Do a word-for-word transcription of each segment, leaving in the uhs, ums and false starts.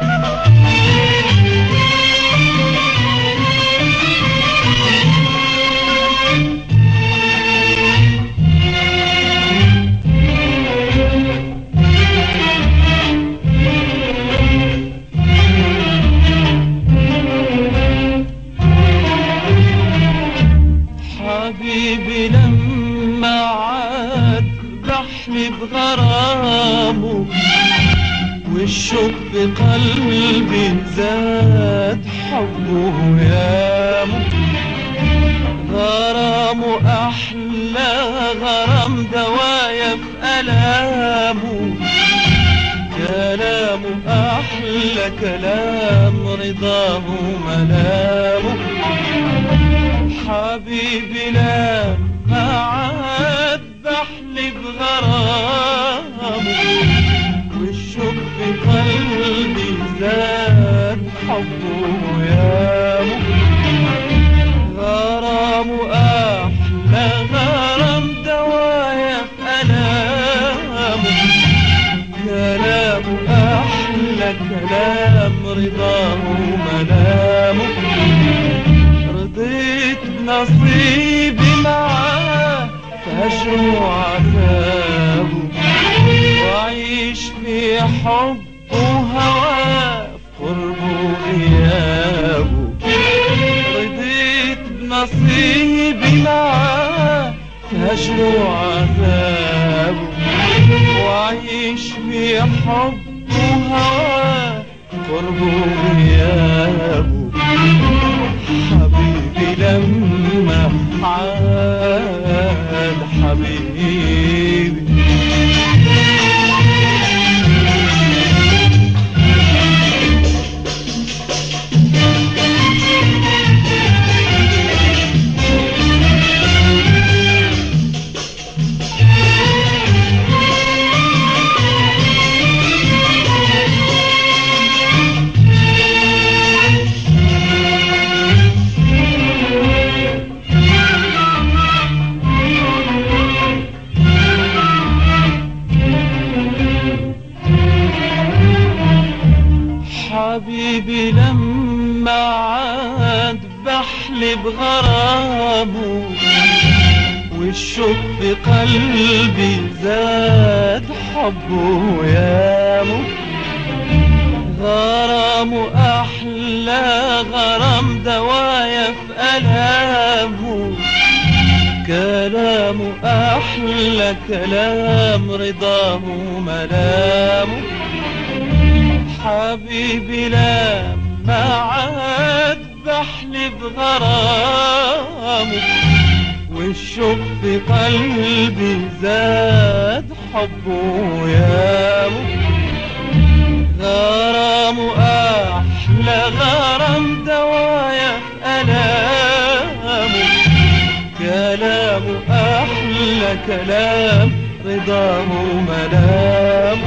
حبيبي لما عاد بحلي بغرامه والشوق بقلبي زاد حبه يامه. غرامه أحلى غرام دوايا في ألامه، كلامه أحلى كلام رضاه ملامه. حبيبي لما عاد بحلي بغرامه والشوق في قلبي زاد حبه يامه. غرامه أحلى غرام دوايا في ألامه، كلامه أحلى كلام رضاه ملامه. رضيت بنصيبي معاه فهجره وعذابه، وأعيش في حبه وهواه في قربه وغيابه. رضيت بنصيبي معاه فهجره وعذابه، وأعيش في حبه وهواه في قربه وغيابه. حبيبي لما عاد حبيبي حبيبي لما عاد بحلي بغرامه والشوق في قلبي زاد حبه يامه. غرامه أحلى غرام دوايا في ألامه، كلامه أحلى كلام رضاه ملامه. حبيبي لما عاد بحلي بغرامه والشوق في قلبي زاد حبه يامه. غرامه أحلى غرام دوايا في ألامه، كلامه أحلى كلام رضاه ملامه.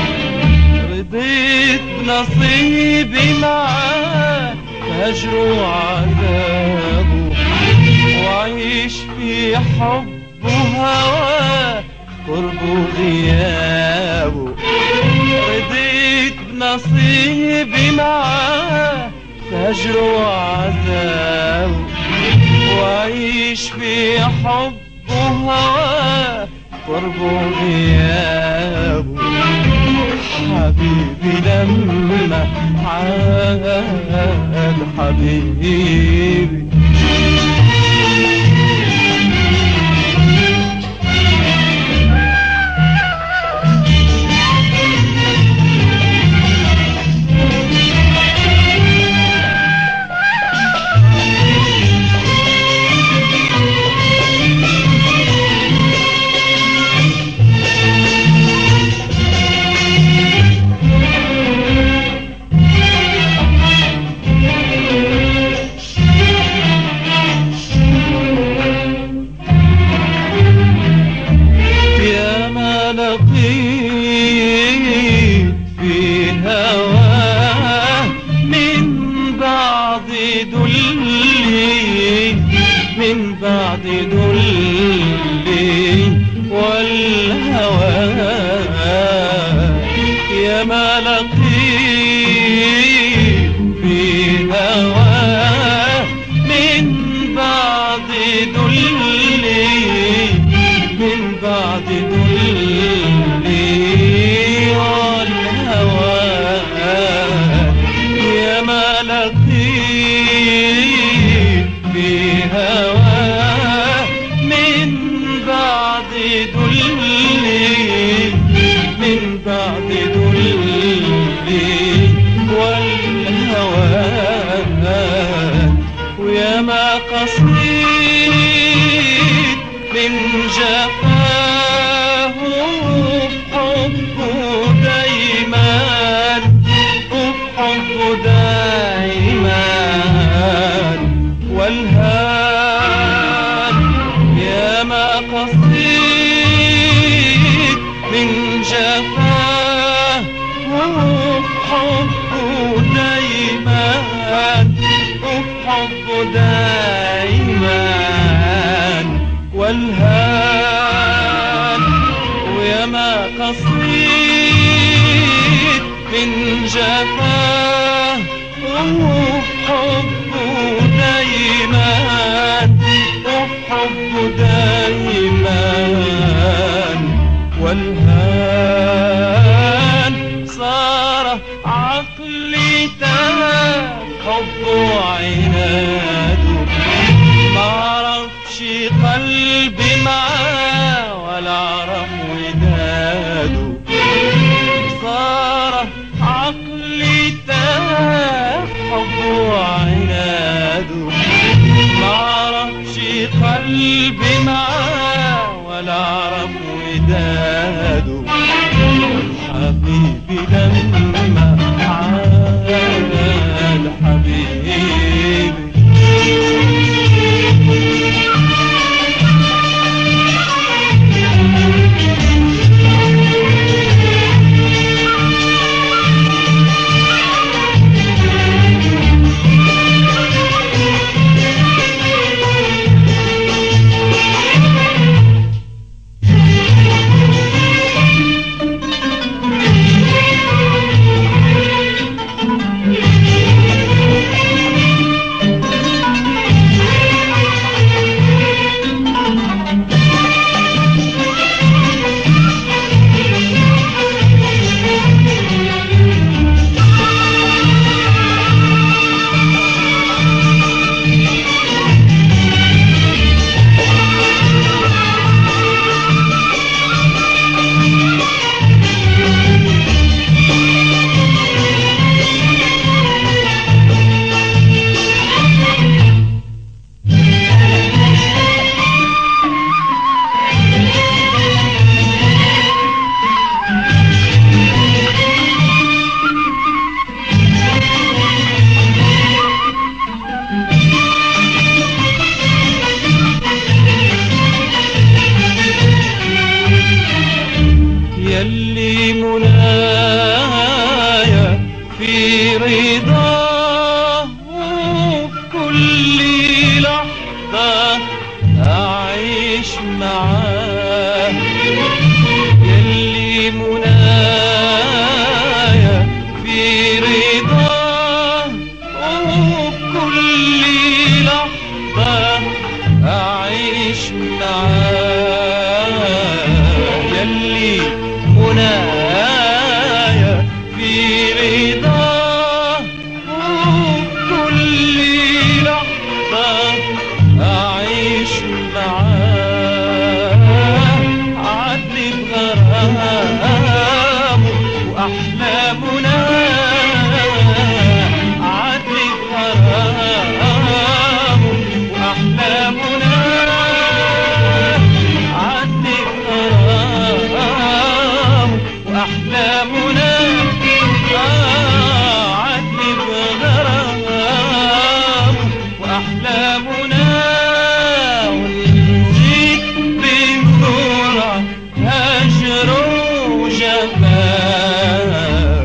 رضيت بنصيبي معاه فهجره وعذابه، وأعيش في حبه وهواه قربه وغيابه. رضيت بنصيبي معاه فهجره وعذابه، وأعيش في حبه وهواه قربه وغيابه. حبيبي لما عاد حبيبي لقيت في هواه من بعد دلي، من بعد دلي والهوى. يا ما لقيت بعد ذلي والهوان، وياما قصيت من جفاه وبحبه دايما، وبحبه دايما والهان. ياما قصيت من جفاه وبحبه دايما، وبحبه دايما والهان. وياما قصيت من جفاه وبحبه دايما، وبحبه دايما والهان. صار عقلي تاه حبه وعناده، معرفش قلبي معاه ولا عرف وداده. صار عقلي تاه حبه وعناده، معرفش قلبي معاه ولا عرف وداده. حبيبي لما عاد حبيبي يلي منايا في رضاه، وكل لحظة أعيش معاه. يلي منايا في رضاه، وكل لحظة أعيش معاه. يلي منايا في رضاه، وكل لحظة أعيش معاه. عدلي بغرامه وأحلامنا، عدلي بغرامه وأحلامنا، عدلي بغرامه وأحلامنا، آه عدلي بغرامه وأحلامنا. ونزيد بسرعة هجر وجفاء.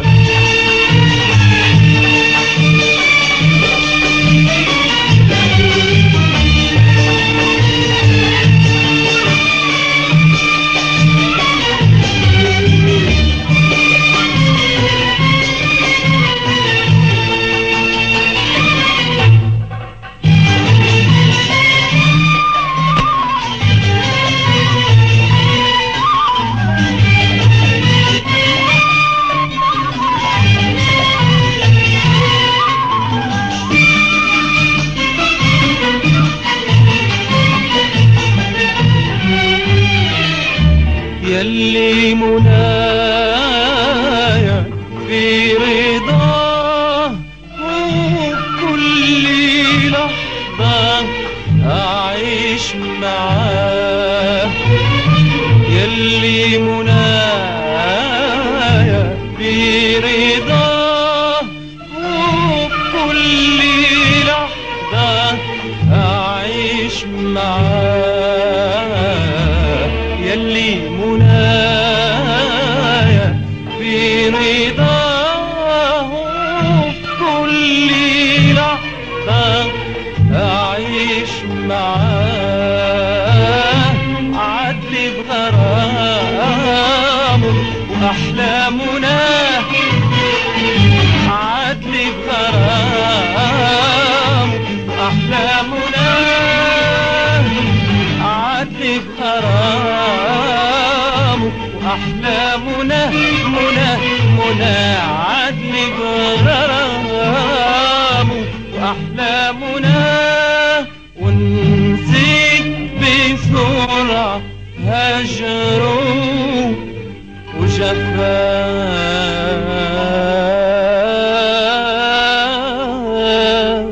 رضاه في كل لحظة أعيش معاه، عدل بغرامه وأحلامنا، عدل بغرامه وأحلامنا، عدل بغرامه وأحلامنا، منى منى عدل بغرامه وأحلامنا. ونسيت بسرعة هجره وجفاه.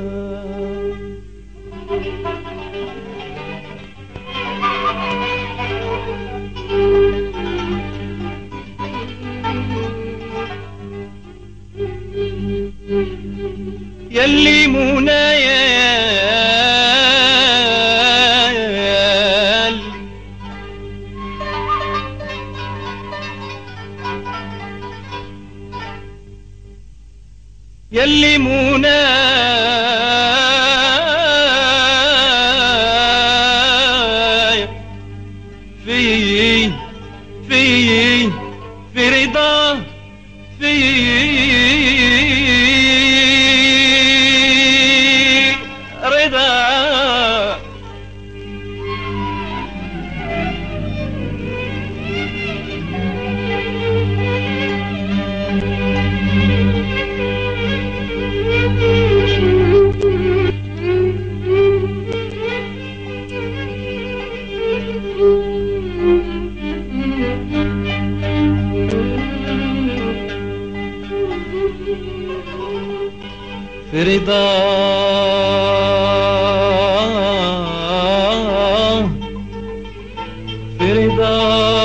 يلي منايا يلي منايا في في في رضا، في رضا. في رضا في رضا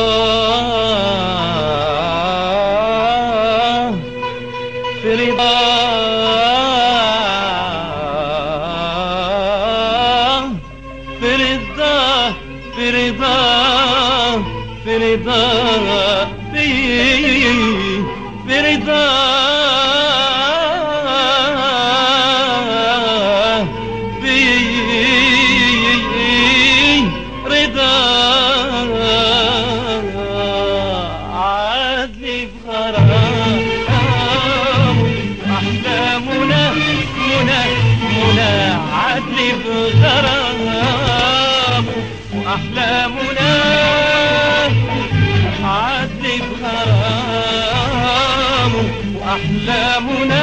في رضا في رضا في رضا في رضا في في رضا أحلامنا، عدل بغرامه وأحلامنا،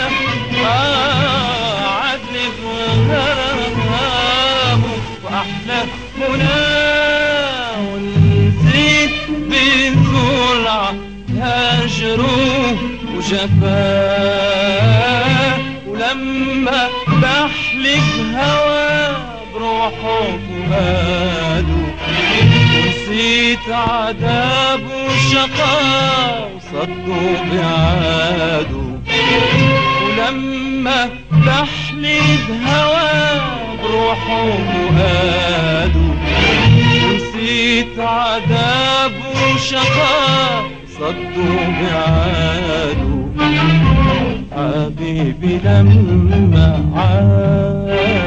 عدل بغرامه وأحلامنا. ونسيت بسرعة هجره وجفاه، ولما بحلف هواه بروحه وفؤاده، ونسيت عذاب وشقاء وصدوا بعاده. ولما بحلف هواه بروحه وفؤاده، ونسيت عذاب وشقاء صدوا بعاده. حبيبي لما عاد